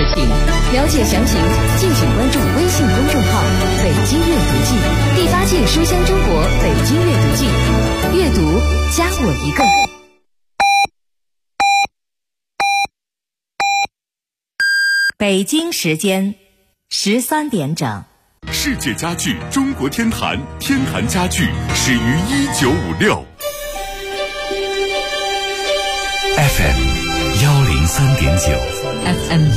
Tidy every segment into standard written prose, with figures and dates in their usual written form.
品。了解详情，敬请关注微信公众号“北京阅读记”，第8届书香中国北京阅读季，阅读加我一个。 北京时间13点整。 世界家具中国天坛，天坛家具始于1956。FM 103.9，FM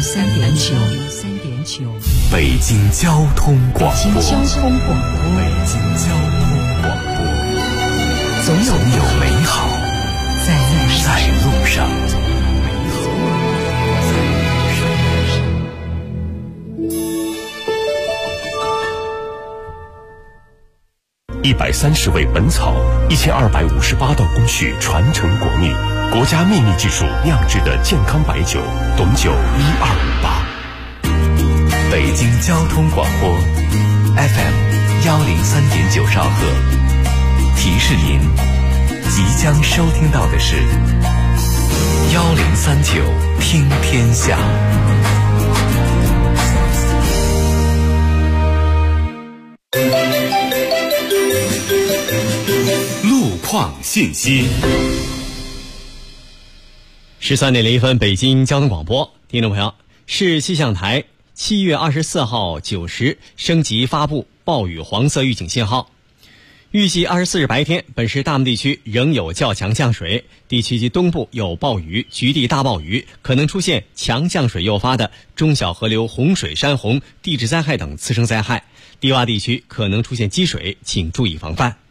103.9， 北京交通广播， 北京交通广播，总有美好在路上。130味本草，1258道工序传承国秘，国家秘密技术酿制的健康白酒，董酒1258。北京交通广播 FM 103.9兆赫，提示您即将收听到的是1039听天下。路况信息。 13:01，北京交通广播，听众朋友，市气象台7月24号9时升级发布暴雨黄色预警信号。预计24日白天，本市大部地区仍有较强降水，地区及东部有暴雨、局地大暴雨，可能出现强降水诱发的中小河流洪水、山洪、地质灾害等次生灾害，低洼地区可能出现积水，请注意防范。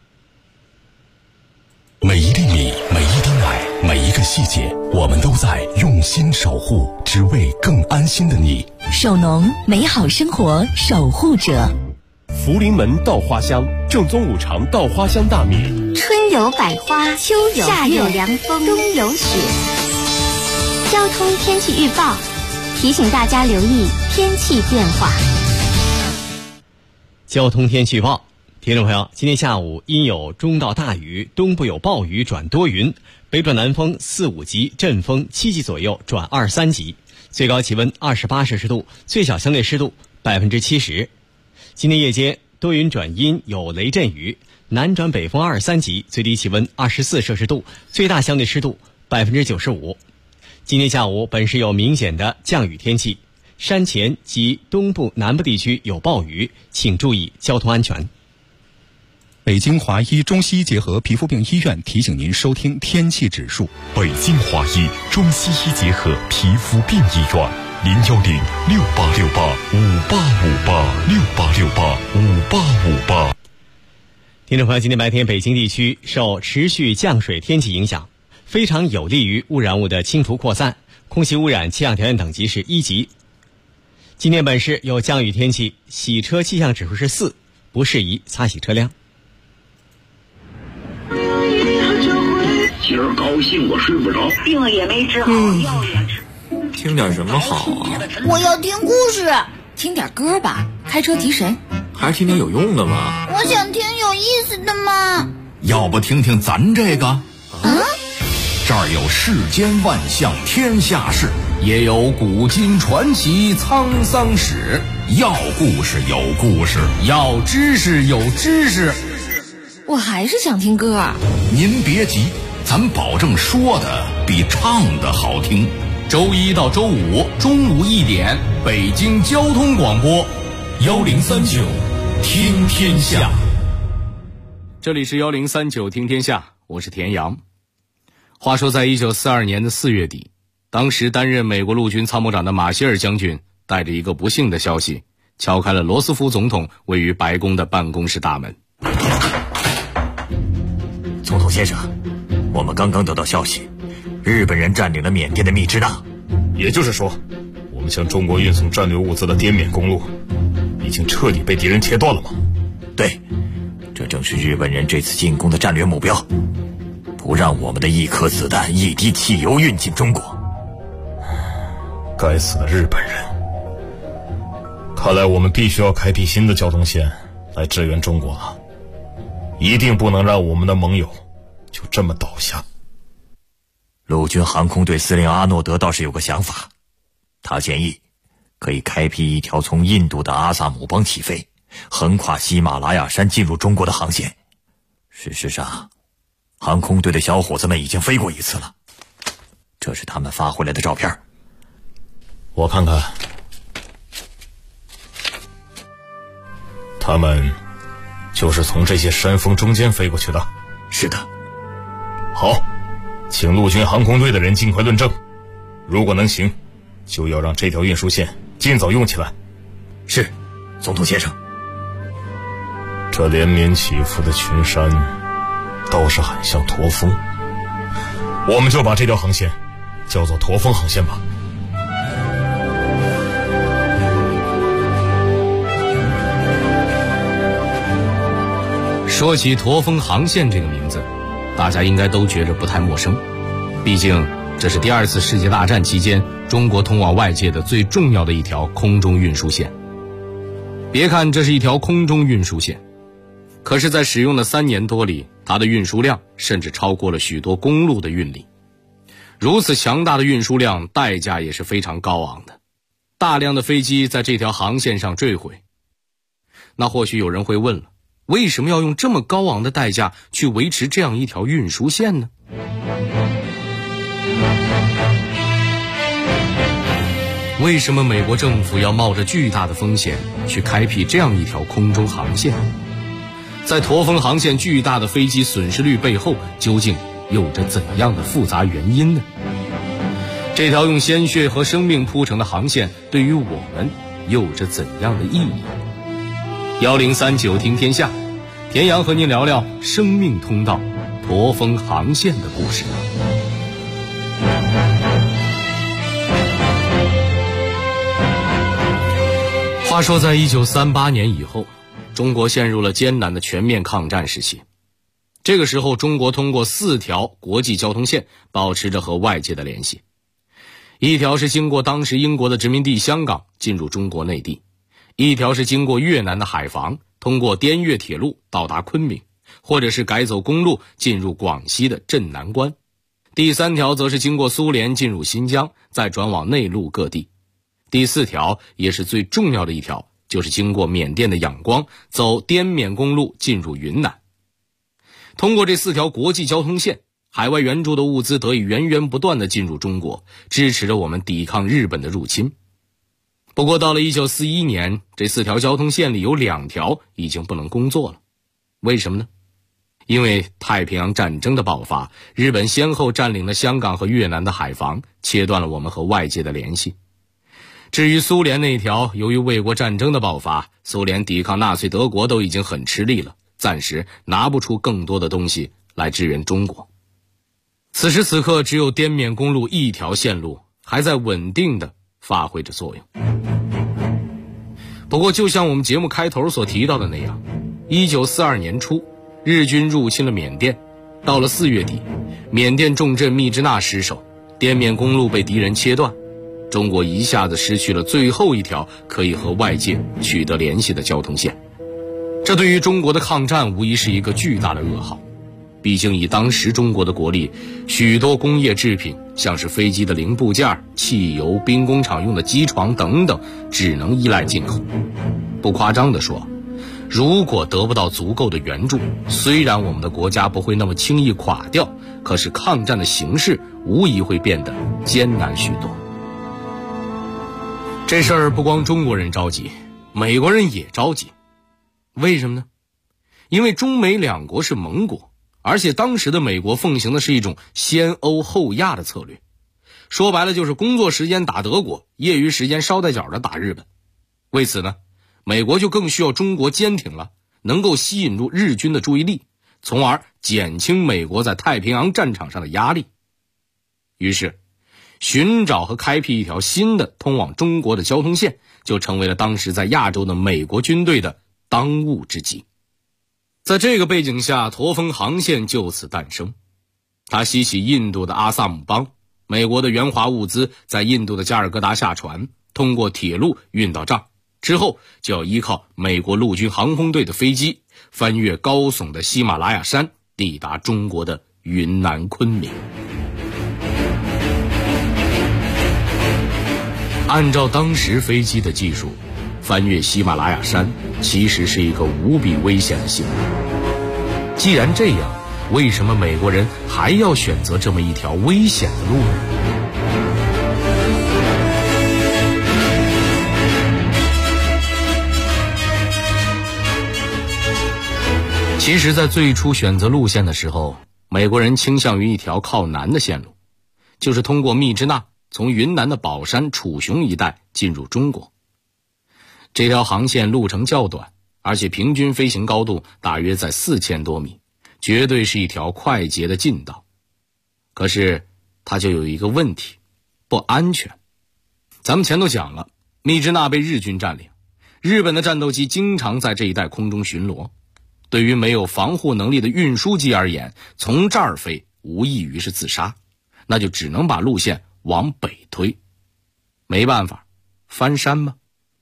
每一粒米，每一滴奶，每一个细节，我们都在用心守护，只为更安心的你。 守农，美好生活守护者。 福临门稻花香，正宗五常稻花香大米。 春有百花，秋有夏有凉风，冬有雪。交通天气预报提醒大家留意天气变化。 交通天气预报，听众朋友，今天下午阴有中到大雨，东部有暴雨转多云，北转南风4、5级，阵风7级左右转2、3级，最高气温28摄氏度，最小相对湿度70%。今天夜间多云转阴，有雷阵雨，南转北风2、3级，最低气温24摄氏度，最大相对湿度95%。今天下午本市有明显的降雨天气，山前及东部南部地区有暴雨，请注意交通安全。 北京华医中西医结合皮肤病医院提醒您收听天气指数。 北京华医中西医结合皮肤病医院，0106868585858，68685858。 听众朋友，今天白天北京地区受持续降水天气影响，非常有利于污染物的清除扩散，空气污染气象条件等级是1级。今天本市有降雨天气，洗车气象指数是4，不适宜擦洗车辆。 今儿高兴我睡不着， 病了也没治好，药也吃。 听点什么好啊？ 我要听故事。 听点歌吧，开车提神。 还是听点有用的吗？ 我想听有意思的嘛。 要不听听咱这个？这儿有世间万象天下事，也有古今传奇沧桑史。要故事有故事，要知识有知识。 我还是想听歌。 您别急，咱保证说的比唱的好听。周1到周5中午1点，北京交通广播1039听天下。 这里是1039听天下，我是田阳。话说在1942年的4月底，当时担任美国陆军参谋长的马歇尔将军带着一个不幸的消息，敲开了罗斯福总统位于白宫的办公室大门。 总统先生，我们刚刚得到消息，日本人占领了缅甸的密支那。 也就是说，我们向中国运送战略物资的滇缅公路已经彻底被敌人切断了吗？ 对，这正是日本人这次进攻的战略目标，不让我们的一颗子弹、一滴汽油运进中国。 该死的日本人！看来我们必须要开辟新的交通线来支援中国了，一定不能让我们的盟友就这么倒下。 陆军航空队司令阿诺德倒是有个想法，他建议可以开辟一条从印度的阿萨姆邦起飞，横跨喜马拉雅山进入中国的航线。事实上，航空队的小伙子们已经飞过一次了，这是他们发回来的照片。 我看看，他们就是从这些山峰中间飞过去的。 是的。 好，请陆军航空队的人尽快论证，如果能行，就要让这条运输线尽早用起来。 是，总统先生。 这连绵起伏的群山倒是很像驼峰，我们就把这条航线叫做驼峰航线吧。 说起驼峰航线这个名字，大家应该都觉着不太陌生，毕竟这是第2次世界大战期间中国通往外界的最重要的一条空中运输线。别看这是一条空中运输线，可是在使用的3年多里，它的运输量甚至超过了许多公路的运力。如此强大的运输量，代价也是非常高昂的，大量的飞机在这条航线上坠毁。那或许有人会问了，为什么要用这么高昂的代价去维持这样一条运输线呢？为什么美国政府要冒着巨大的风险去开辟这样一条空中航线？在驼峰航线巨大的飞机损失率背后，究竟有着怎样的复杂原因呢？这条用鲜血和生命铺成的航线对于我们有着怎样的意义？1039听天下，田阳和您聊聊生命通道驼峰航线的故事。话说在1938年以后，中国陷入了艰难的全面抗战时期。这个时候，中国通过4条国际交通线保持着和外界的联系。一条是经过当时英国的殖民地香港进入中国内地，一条是经过越南的海防，通过滇越铁路到达昆明，或者是改走公路进入广西的镇南关。第3条则是经过苏联进入新疆，再转往内陆各地。第4条也是最重要的一条，就是经过缅甸的仰光，走滇缅公路进入云南。通过这4条国际交通线，海外援助的物资得以源源不断地进入中国，支持着我们抵抗日本的入侵。不过到了1941年，这4条交通线里有2条已经不能工作了。为什么呢？因为太平洋战争的爆发，日本先后占领了香港和越南的海防，切断了我们和外界的联系。至于苏联那一条，由于卫国战争的爆发，苏联抵抗纳粹德国都已经很吃力了，暂时拿不出更多的东西来支援中国。此时此刻，只有滇缅公路一条线路还在稳定地发挥着作用。不过就像我们节目开头所提到的那样，1942年初，日军入侵了缅甸，到了4月底，缅甸重镇密支那失守，滇缅公路被敌人切断，中国一下子失去了最后一条可以和外界取得联系的交通线。这对于中国的抗战无疑是一个巨大的噩耗。毕竟以当时中国的国力，许多工业制品，像是飞机的零部件、汽油、兵工厂用的机床等等，只能依赖进口。不夸张地说，如果得不到足够的援助，虽然我们的国家不会那么轻易垮掉，可是抗战的形势无疑会变得艰难许多。这事儿不光中国人着急，美国人也着急。为什么呢？因为中美2国是盟国，而且当时的美国奉行的是一种先欧后亚的策略，说白了就是工作时间打德国，业余时间捎带脚的打日本。为此呢，美国就更需要中国坚挺了，能够吸引住日军的注意力，从而减轻美国在太平洋战场上的压力。于是寻找和开辟一条新的通往中国的交通线，就成为了当时在亚洲的美国军队的当务之急。在这个背景下，驼峰航线就此诞生。它西起印度的阿萨姆邦，美国的援华物资在印度的加尔各答下船，通过铁路运到帐，之后就要依靠美国陆军航空队的飞机，翻越高耸的喜马拉雅山，抵达中国的云南昆明。 按照当时飞机的技术，翻越喜马拉雅山其实是一个无比危险的行为。既然这样，为什么美国人还要选择这么一条危险的路呢？其实在最初选择路线的时候，美国人倾向于一条靠南的线路，就是通过密支那从云南的保山、楚雄一带进入中国。这条航线路程较短，而且平均飞行高度大约在4000多米，绝对是一条快捷的近道。可是它就有一个问题，不安全。咱们前头讲了，密支那被日军占领，日本的战斗机经常在这一带空中巡逻。对于没有防护能力的运输机而言，从这儿飞无异于是自杀，那就只能把路线往北推。没办法，翻山吗？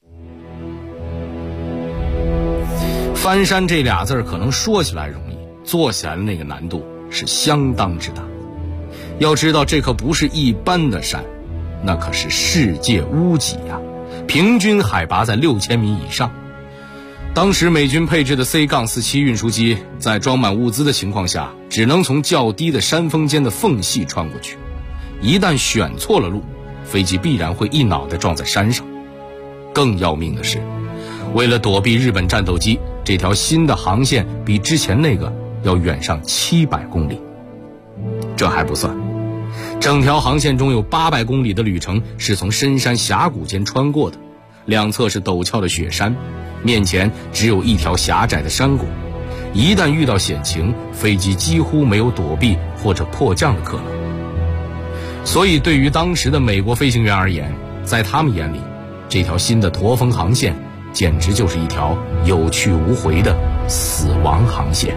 翻山这俩字可能说起来容易，做起来的那个难度是相当之大。要知道这可不是一般的山，那可是世界屋脊啊，平均海拔在6000米以上。当时美军配置的 C-47 运输机在装满物资的情况下，只能从较低的山峰间的缝隙穿过去，一旦选错了路，飞机必然会一脑袋撞在山上。更要命的是，为了躲避日本战斗机，这条新的航线比之前那个要远上700公里。这还不算，整条航线中有800公里的旅程是从深山峡谷间穿过的，两侧是陡峭的雪山，面前只有一条狭窄的山谷，一旦遇到险情，飞机几乎没有躲避或者迫降的可能。所以对于当时的美国飞行员而言，在他们眼里，这条新的驼峰航线简直就是一条有去无回的死亡航线。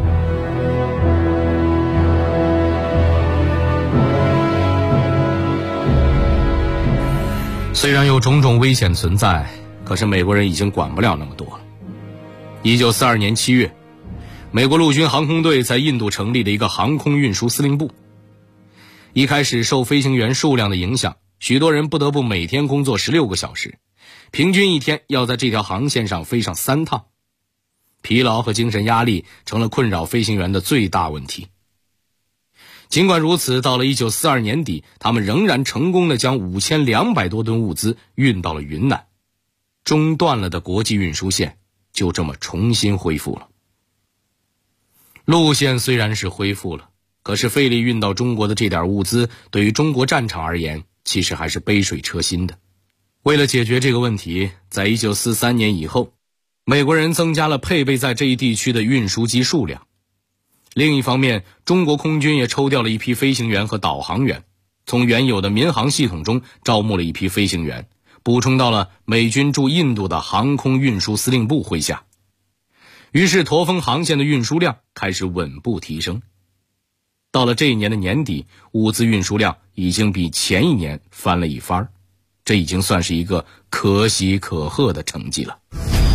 虽然有种种危险存在，可是美国人已经管不了那么多了。1942年7月，美国陆军航空队在印度成立了一个航空运输司令部。一开始受飞行员数量的影响，许多人不得不每天工作16个小时，平均一天要在这条航线上飞上3趟。疲劳和精神压力成了困扰飞行员的最大问题。尽管如此，到了1942年底，他们仍然成功地将5200多吨物资运到了云南，中断了的国际运输线就这么重新恢复了。路线虽然是恢复了，可是费力运到中国的这点物资，对于中国战场而言，其实还是杯水车薪的。为了解决这个问题，在1943年以后，美国人增加了配备在这一地区的运输机数量。另一方面，中国空军也抽调了一批飞行员和导航员，从原有的民航系统中招募了一批飞行员，补充到了美军驻印度的航空运输司令部麾下。于是驼峰航线的运输量开始稳步提升。到了这一年的年底，物资运输量已经比前一年翻了一番，这已经算是一个可喜可贺的成绩了。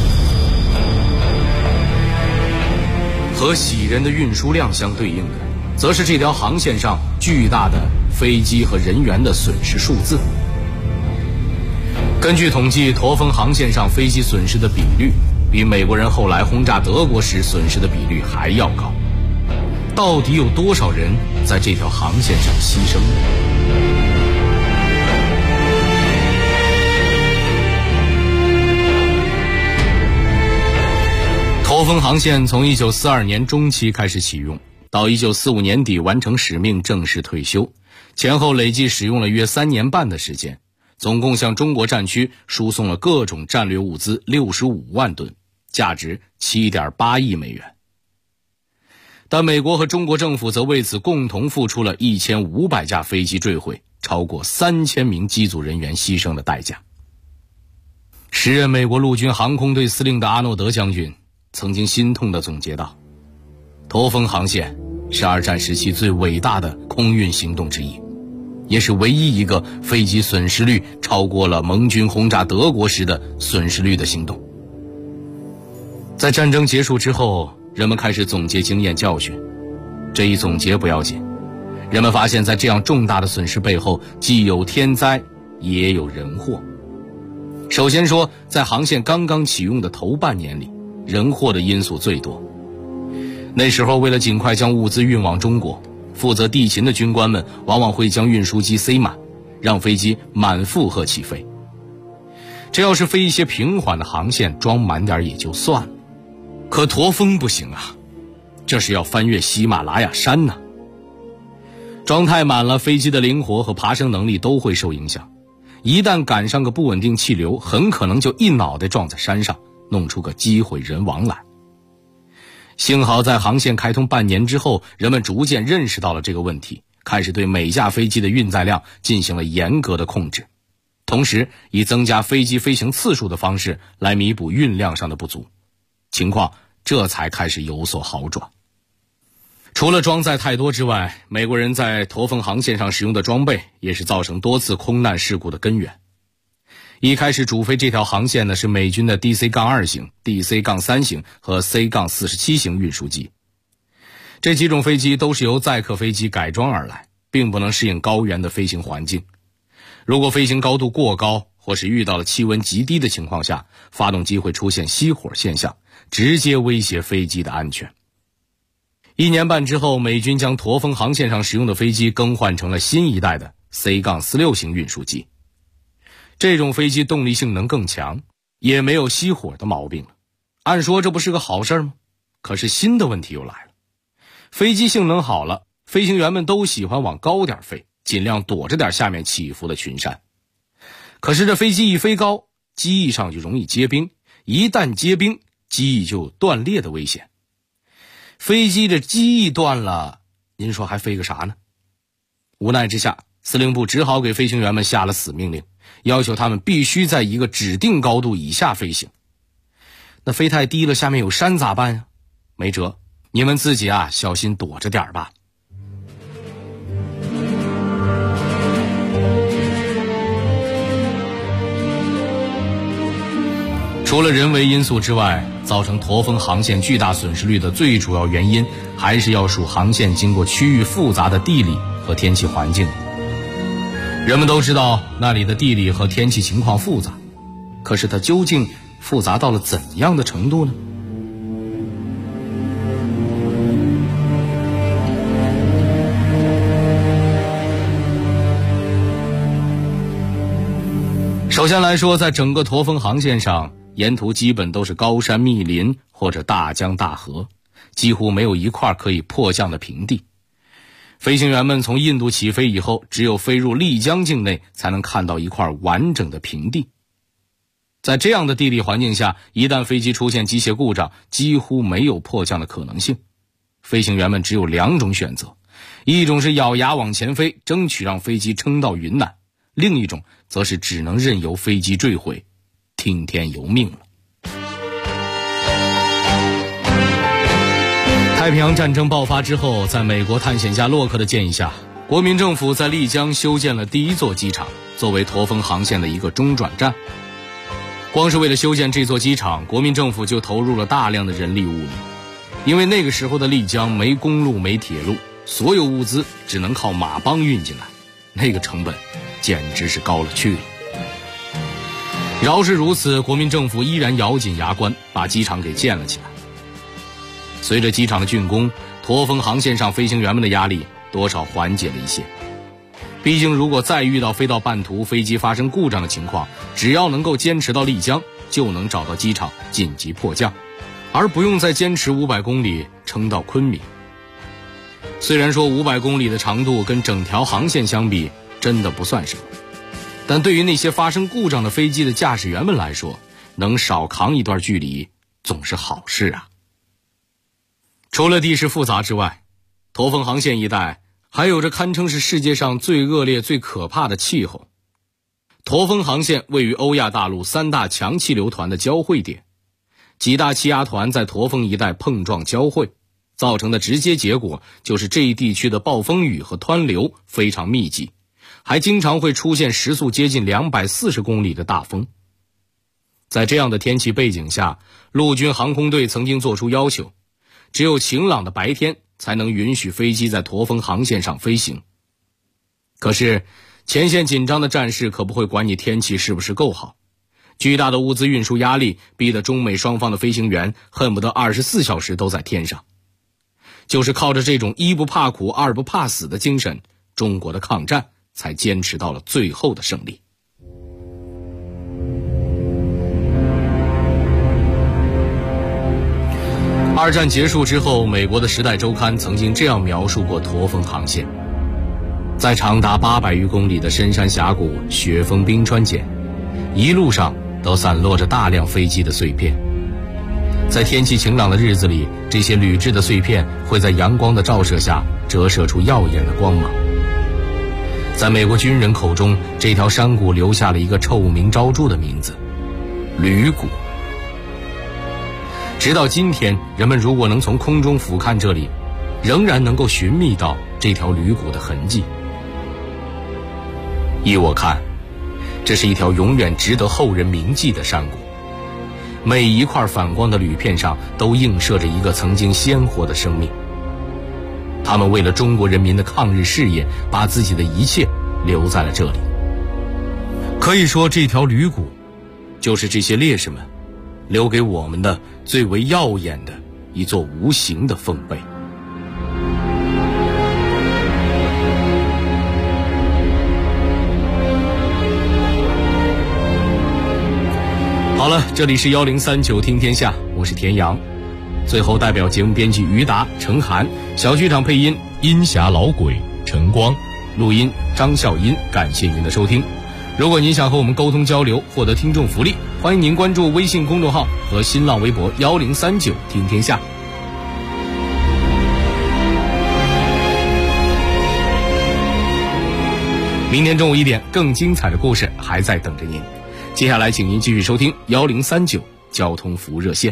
和喜人的运输量相对应的，则是这条航线上巨大的飞机和人员的损失数字。根据统计，驼峰航线上飞机损失的比率比美国人后来轰炸德国时损失的比率还要高。到底有多少人在这条航线上牺牲呢？驼峰航线从1942年中期开始启用，到1945年底完成使命正式退休，前后累计使用了约3年半的时间，总共向中国战区输送了各种战略物资65万吨，价值7.8亿美元。但美国和中国政府则为此共同付出了1500架飞机坠毁，超过3000名机组人员牺牲的代价。时任美国陆军航空队司令的阿诺德将军曾经心痛地总结道，驼峰航线是2战时期最伟大的空运行动之一，也是唯一一个飞机损失率超过了盟军轰炸德国时的损失率的行动。在战争结束之后，人们开始总结经验教训，这一总结不要紧，人们发现在这样重大的损失背后，既有天灾也有人祸。 首先说，在航线刚刚启用的头半年里，人祸的因素最多。那时候为了尽快将物资运往中国，负责地勤的军官们往往会将运输机塞满，让飞机满负荷起飞。这要是飞一些平缓的航线，装满点也就算了，可驼峰不行啊，这是要翻越喜马拉雅山呢。装太满了，飞机的灵活和爬升能力都会受影响，一旦赶上个不稳定气流，很可能就一脑袋撞在山上，弄出个机毁人亡来。幸好在航线开通半年之后，人们逐渐认识到了这个问题，开始对每架飞机的运载量进行了严格的控制，同时以增加飞机飞行次数的方式来弥补运量上的不足，情况这才开始有所好转。除了装载太多之外，美国人在驼峰航线上使用的装备也是造成多次空难事故的根源。一开始主飞这条航线呢是美军的 DC-2 型、DC-3 型和 C-47 型运输机。这几种飞机都是由载客飞机改装而来，并不能适应高原的飞行环境。如果飞行高度过高，或是遇到了气温极低的情况下，发动机会出现熄火现象，直接威胁飞机的安全。1年半之后，美军将驼峰航线上使用的飞机更换成了新一代的 C-46 型运输机。这种飞机动力性能更强，也没有熄火的毛病了。按说这不是个好事吗？可是新的问题又来了。飞机性能好了，飞行员们都喜欢往高点飞，尽量躲着点下面起伏的群山。可是这飞机一飞高，机翼上就容易结冰，一旦结冰，机翼就有断裂的危险。飞机的机翼断了，您说还飞个啥呢？无奈之下，司令部只好给飞行员们下了死命令，要求他们必须在一个指定高度以下飞行。那飞太低了，下面有山咋办呀？没辙，你们自己小心躲着点吧。除了人为因素之外，造成驼峰航线巨大损失率的最主要原因，还是要数航线经过区域复杂的地理和天气环境。人们都知道那里的地理和天气情况复杂，可是它究竟复杂到了怎样的程度呢？首先来说，在整个驼峰航线上，沿途基本都是高山密林或者大江大河，几乎没有一块可以迫降的平地。飞行员们从印度起飞以后，只有飞入丽江境内才能看到一块完整的平地。在这样的地理环境下，一旦飞机出现机械故障，几乎没有迫降的可能性。飞行员们只有2种选择，一种是咬牙往前飞，争取让飞机撑到云南，另一种则是只能任由飞机坠毁，听天由命了。太平洋战争爆发之后，在美国探险家洛克的建议下，国民政府在丽江修建了第一座机场，作为驼峰航线的一个中转站。光是为了修建这座机场，国民政府就投入了大量的人力物力。因为那个时候的丽江没公路没铁路，所有物资只能靠马帮运进来，那个成本简直是高了去了。饶是如此，国民政府依然咬紧牙关把机场给建了起来。随着机场的竣工，驼峰航线上飞行员们的压力多少缓解了一些。毕竟如果再遇到飞到半途飞机发生故障的情况，只要能够坚持到丽江，就能找到机场紧急迫降，而不用再坚持500公里撑到昆明。虽然说500公里的长度跟整条航线相比真的不算什么，但对于那些发生故障的飞机的驾驶员们来说，能少扛一段距离总是好事啊。除了地势复杂之外，驼峰航线一带还有着堪称是世界上最恶劣最可怕的气候。驼峰航线位于欧亚大陆3大强气流团的交汇点，几大气压团在驼峰一带碰撞交汇，造成的直接结果就是这一地区的暴风雨和湍流非常密集，还经常会出现时速接近240公里的大风。在这样的天气背景下，陆军航空队曾经做出要求，只有晴朗的白天才能允许飞机在驼峰航线上飞行。可是前线紧张的战士可不会管你天气是不是够好， 巨大的物资运输压力逼得中美双方的飞行员恨不得24小时都在天上。就是靠着这种一不怕苦二不怕死的精神，中国的抗战才坚持到了最后的胜利。二战结束之后，美国的《时代周刊》曾经这样描述过驼峰航线：在长达800余公里的深山峡谷、雪峰冰川间，一路上都散落着大量飞机的碎片。在天气晴朗的日子里，这些铝制的碎片会在阳光的照射下折射出耀眼的光芒。在美国军人口中，这条山谷留下了一个臭名昭著的名字——铝谷。直到今天，人们如果能从空中俯瞰这里，仍然能够寻觅到这条铝谷的痕迹。依我看，这是一条永远值得后人铭记的山谷。每一块反光的铝片上都映射着一个曾经鲜活的生命，他们为了中国人民的抗日事业，把自己的一切留在了这里。可以说，这条铝谷就是这些烈士们留给我们的最为耀眼的一座无形的丰碑。好了，这里是1039听天下，我是田阳。最后代表节目编辑于达、程涵，小剧场配音音侠老鬼陈光，录音张笑音，感谢您的收听。如果您想和我们沟通交流，获得听众福利，欢迎您关注微信公众号和新浪微博1039听天下。明天中午1点，更精彩的故事还在等着您。接下来请您继续收听1039交通服务热线。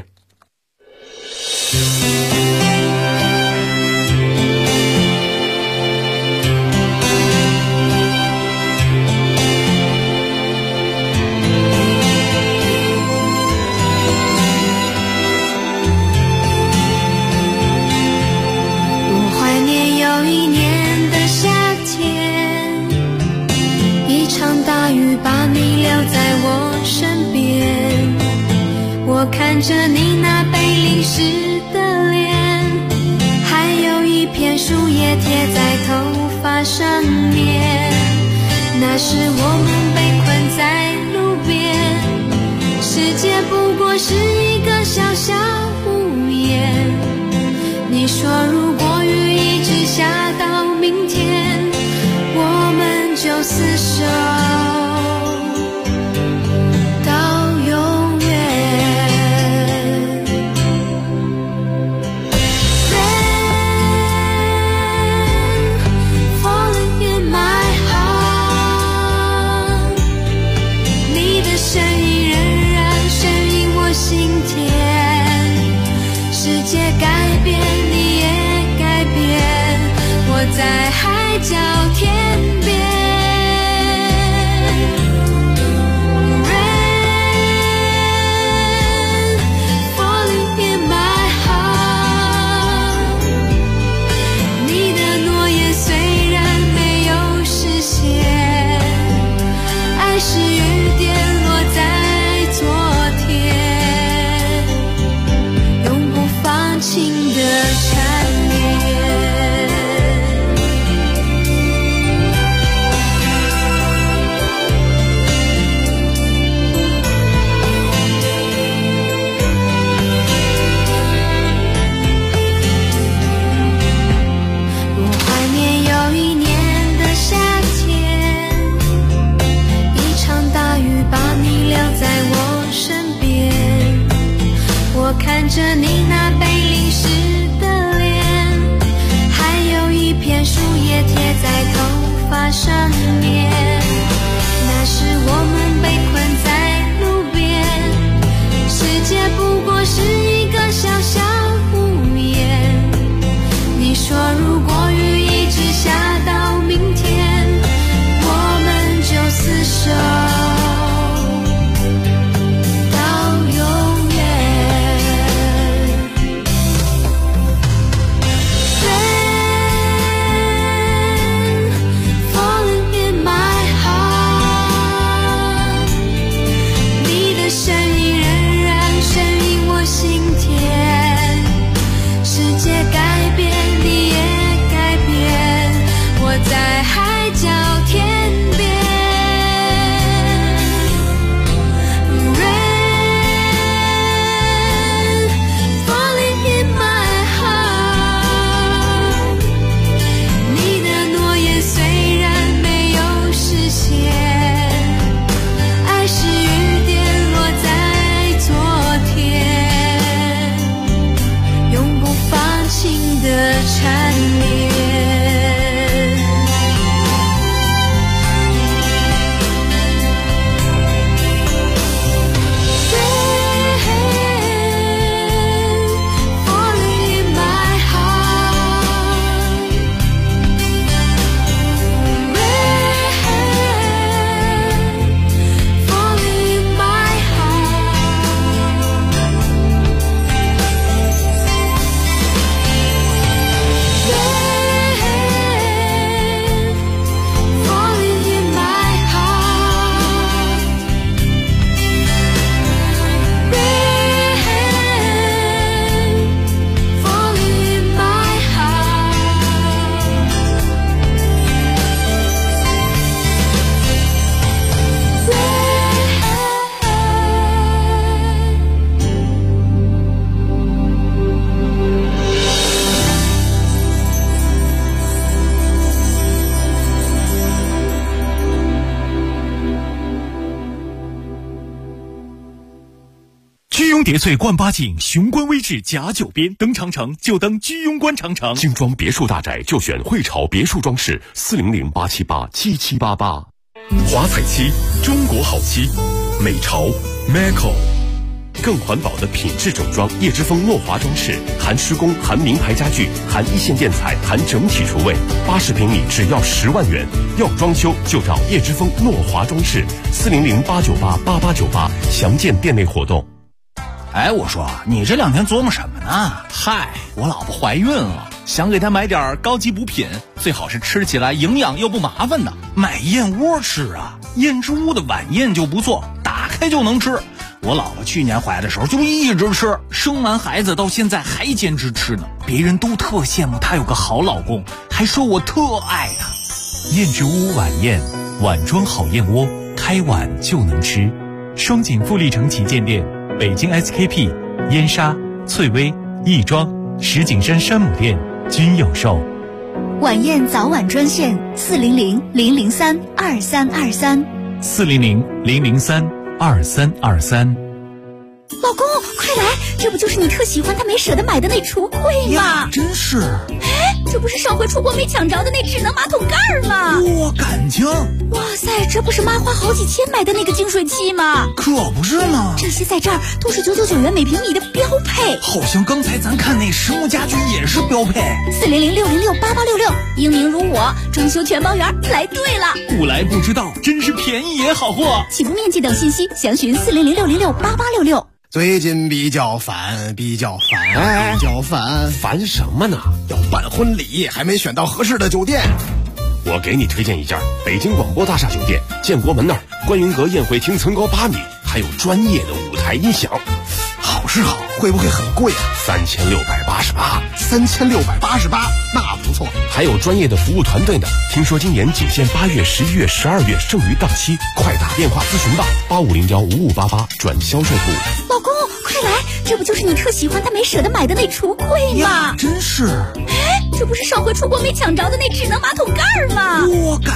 我怀念有一年的夏天，一场大雨把你留在我身边，我看着你那被淋湿的脸，还有一片树叶贴在头发上面，那时我们被困在路边，世界不过是一个小小屋檐，你说如果雨一直下到明天，我们就厮守在海角天边。看着你那被淋湿的脸，还有一片树叶贴在头发上面，那时我们被困在路边，世界不过是一个小小屋檐，你说如果雨一直下到明天，我们就厮守my 居庸叠翠冠八景，雄关微志甲九边。登长城就登居庸关长城。 精装别墅大宅就选汇潮别墅装饰，400-878-7788。华彩漆，中国好漆，美潮 Meco。更环保的品质整装，叶之峰诺华装饰，含施工，含名牌家具，含一线建材，含整体厨卫，80平米只要10万元。要装修就找叶之峰诺华装饰，400-898-8898，详见店内活动。 哎，我说你这2天琢磨什么呢？嗨，我老婆怀孕了，想给她买点高级补品，最好是吃起来营养又不麻烦的。买燕窝吃啊，燕之屋的晚宴就不错，打开就能吃。我老婆去年怀的时候就一直吃，生完孩子到现在还坚持吃呢。别人都特羡慕她有个好老公，还说我特爱她。 燕之屋晚宴，碗装好燕窝，开碗就能吃。双井富力城旗舰店，北京 SKP、燕莎、翠微、亦庄、石景山山姆店均有售。 晚宴早晚专线 400-003-2323，400-003-2323。 老公，快来，这不就是你特喜欢他没舍得买的那橱柜吗？ 真是。 哎，这不是上回出国没抢着的那智能马桶盖吗？ 哇，感情！ 哇塞，这不是妈花好几千买的那个净水器吗？ 可不是嘛， 这些在这儿都是999元每平米的标配。 好像刚才咱看那实木家具也是标配。 400-606-8866，英明如我，装修全包圆，来对了。 不来不知道，真是便宜也好货。 起步面积等信息详询400-606-8866。 最近比较烦， 烦什么呢？ 要办婚礼，还没选到合适的酒店。 我给你推荐一家北京广播大厦酒店，建国门那儿，观云阁宴会厅层高8米，还有专业的舞台音响。 好是好，会不会很贵啊？3688，那不错。 还有专业的服务团队呢。听说今年仅限8月、11月、12月，剩余档期，快打电话咨询吧，85015588转销售部。 老公，快来，这不就是你特喜欢他没舍得买的那橱柜吗？ 真是。 哎，这不是上回出国没抢着的那智能马桶盖吗？ 我